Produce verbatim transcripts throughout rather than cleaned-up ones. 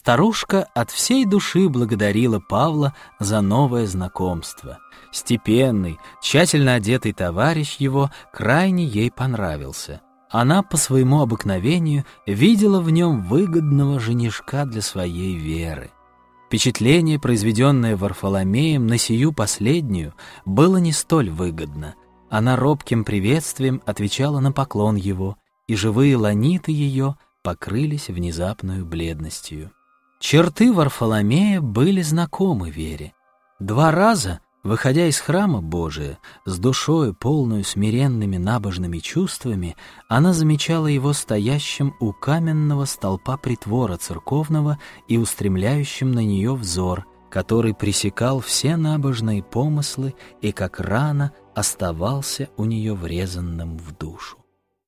Старушка от всей души благодарила Павла за новое знакомство. Степенный, тщательно одетый товарищ его крайне ей понравился. Она по своему обыкновению видела в нем выгодного женишка для своей Веры. Впечатление, произведенное Варфоломеем на сию последнюю, было не столь выгодно. Она робким приветствием отвечала на поклон его, и живые ланиты ее покрылись внезапную бледностью. Черты Варфоломея были знакомы Вере. Два раза, выходя из храма Божия, с душою, полную смиренными набожными чувствами, она замечала его стоящим у каменного столпа притвора церковного и устремляющим на нее взор, который пресекал все набожные помыслы и как рана оставался у нее врезанным в душу.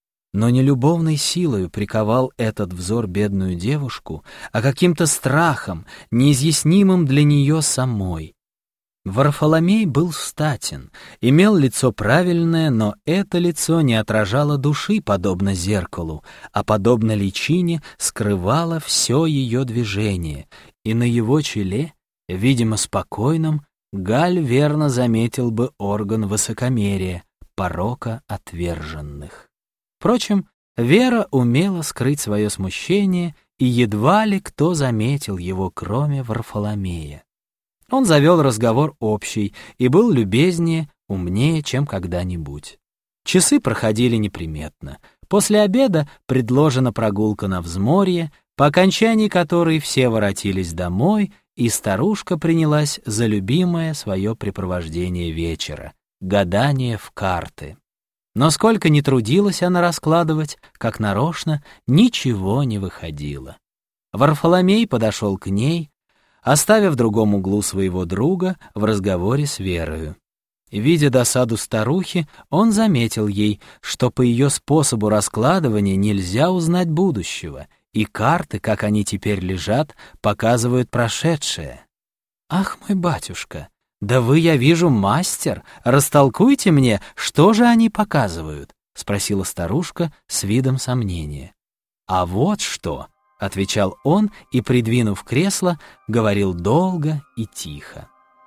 Но не любовной силою приковал этот взор бедную девушку, а каким-то страхом, неизъяснимым для нее самой. Варфоломей был статен, имел лицо правильное, но это лицо не отражало души, подобно зеркалу, а, подобно личине, скрывало все ее движение, и на его челе, видимо спокойном, Галь верно заметил бы орган высокомерия, порока отверженных. Впрочем, Вера умела скрыть свое смущение, и едва ли кто заметил его, кроме Варфоломея. Он завел разговор общий и был любезнее, умнее, чем когда-нибудь. Часы проходили неприметно. После обеда предложена прогулка на взморье, по окончании которой все воротились домой, и старушка принялась за любимое свое препровождение вечера — гадание в карты. Но сколько ни трудилась она раскладывать, как нарочно, ничего не выходило. Варфоломей подошел к ней, оставив в другом углу своего друга в разговоре с Верою. Видя досаду старухи, он заметил ей, что по ее способу раскладывания нельзя узнать будущего, и карты, как они теперь лежат, показывают прошедшее. «Ах, мой батюшка! «Да вы, я вижу, мастер! Растолкуйте мне, что же они показывают?» — спросила старушка с видом сомнения. «А вот что!» — отвечал он и, придвинув кресло, говорил долго и тихо.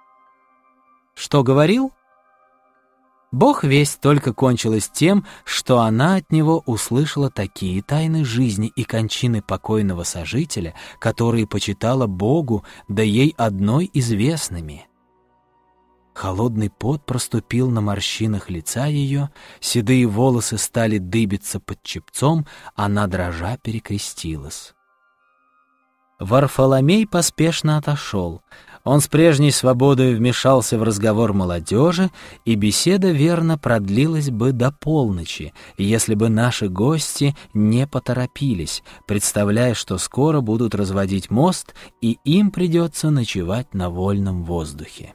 Что говорил? Бог весть только кончилось тем, что она от него услышала такие тайны жизни и кончины покойного сожителя, которые почитала Богу, да ей одной известными. Холодный пот проступил на морщинах лица ее, седые волосы стали дыбиться под чепцом, она дрожа перекрестилась. Варфоломей поспешно отошел. Он с прежней свободой вмешался в разговор молодежи, и беседа верно продлилась бы до полночи, если бы наши гости не поторопились, представляя, что скоро будут разводить мост, и им придется ночевать на вольном воздухе.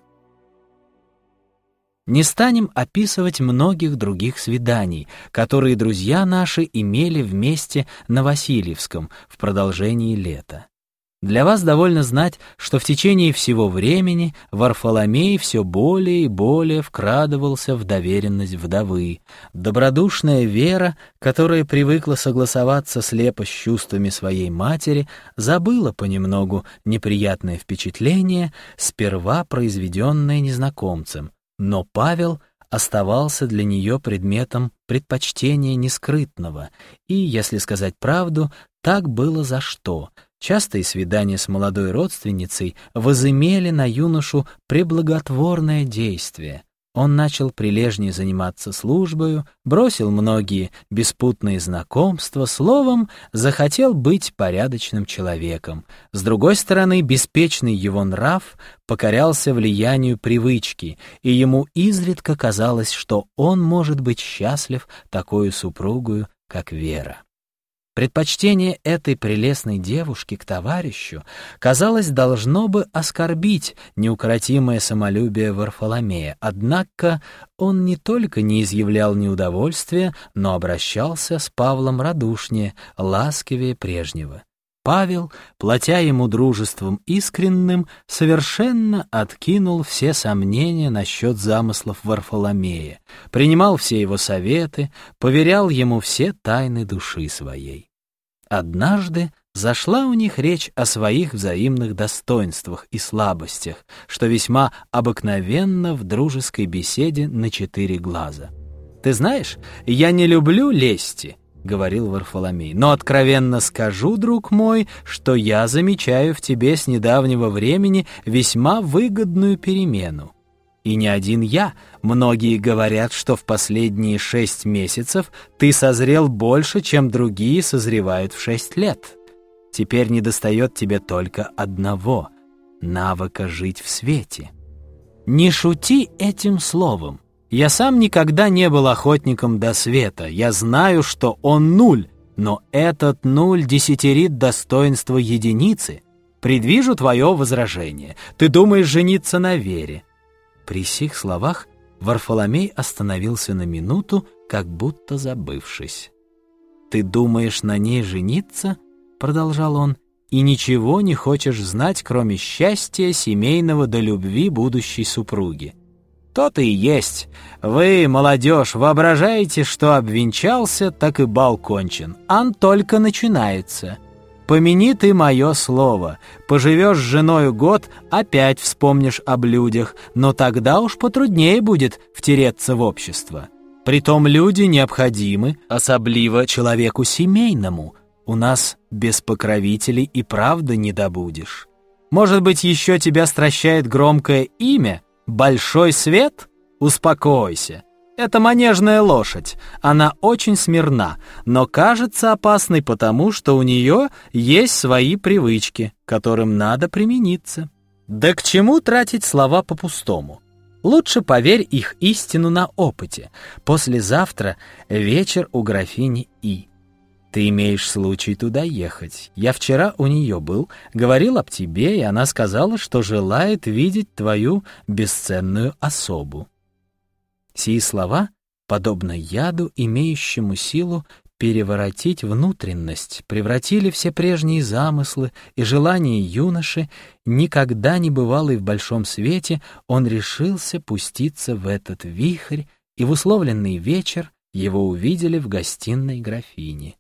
Не станем описывать многих других свиданий, которые друзья наши имели вместе на Васильевском в продолжении лета. Для вас довольно знать, что в течение всего времени Варфоломей все более и более вкрадывался в доверенность вдовы. Добродушная Вера, которая привыкла согласоваться слепо с чувствами своей матери, забыла понемногу неприятное впечатление, сперва произведенное незнакомцем. Но Павел оставался для нее предметом предпочтения нескрытного, и, если сказать правду, так было за что. Частые свидания с молодой родственницей возымели на юношу преблаготворное действие. Он начал прилежнее заниматься службою, бросил многие беспутные знакомства, словом, захотел быть порядочным человеком. С другой стороны, беспечный его нрав покорялся влиянию привычки, и ему изредка казалось, что он может быть счастлив такою супругою, как Вера. Предпочтение этой прелестной девушки к товарищу, казалось, должно бы оскорбить неукротимое самолюбие Варфоломея, однако он не только не изъявлял неудовольствия, но обращался с Павлом радушнее, ласковее прежнего. Павел, платя ему дружеством искренним, совершенно откинул все сомнения насчет замыслов Варфоломея, принимал все его советы, поверял ему все тайны души своей. Однажды, Зашла у них речь о своих взаимных достоинствах и слабостях, что весьма обыкновенно в дружеской беседе на четыре глаза. «Ты знаешь, я не люблю лести», — говорил Варфоломей, «но откровенно скажу, друг мой, что я замечаю в тебе с недавнего времени весьма выгодную перемену. И не один я, многие говорят, что в последние шесть месяцев ты созрел больше, чем другие созревают в шесть лет. Теперь недостает тебе только одного — навыка жить в свете. Не шути этим словом. Я сам никогда не был охотником до света. Я знаю, что он нуль, но этот нуль десятерит достоинство единицы. Предвижу твое возражение. Ты думаешь жениться на Вере». При сих словах Варфоломей остановился на минуту, как будто забывшись. «Ты думаешь на ней жениться?» — продолжал он, «и ничего не хочешь знать, кроме счастья семейного до любви будущей супруги. То-то и есть. Вы, молодежь, воображаете, что обвенчался, так и бал кончен. Ан только начинается. Помяни ты мое слово. Поживешь с женою год, опять вспомнишь о блюдях, но тогда уж потруднее будет втереться в общество. Притом люди необходимы, особливо человеку семейному. У нас без покровителей и правда не добудешь. Может быть, еще тебя стращает громкое имя? Большой свет? Успокойся. Это манежная лошадь. Она очень смирна, но кажется опасной потому, что у нее есть свои привычки, которым надо примениться. Да к чему тратить слова по-пустому? Лучше поверь их истину на опыте. Послезавтра вечер у графини И. Ты имеешь случай туда ехать. Я вчера у нее был, говорил об тебе, и она сказала, что желает видеть твою бесценную особу». Сии слова, подобно яду, имеющему силу переворотить внутренность, превратили все прежние замыслы и желания юноши. Никогда не бывалый в большом свете, он решился пуститься в этот вихрь, и в условленный вечер его увидели в гостиной графини.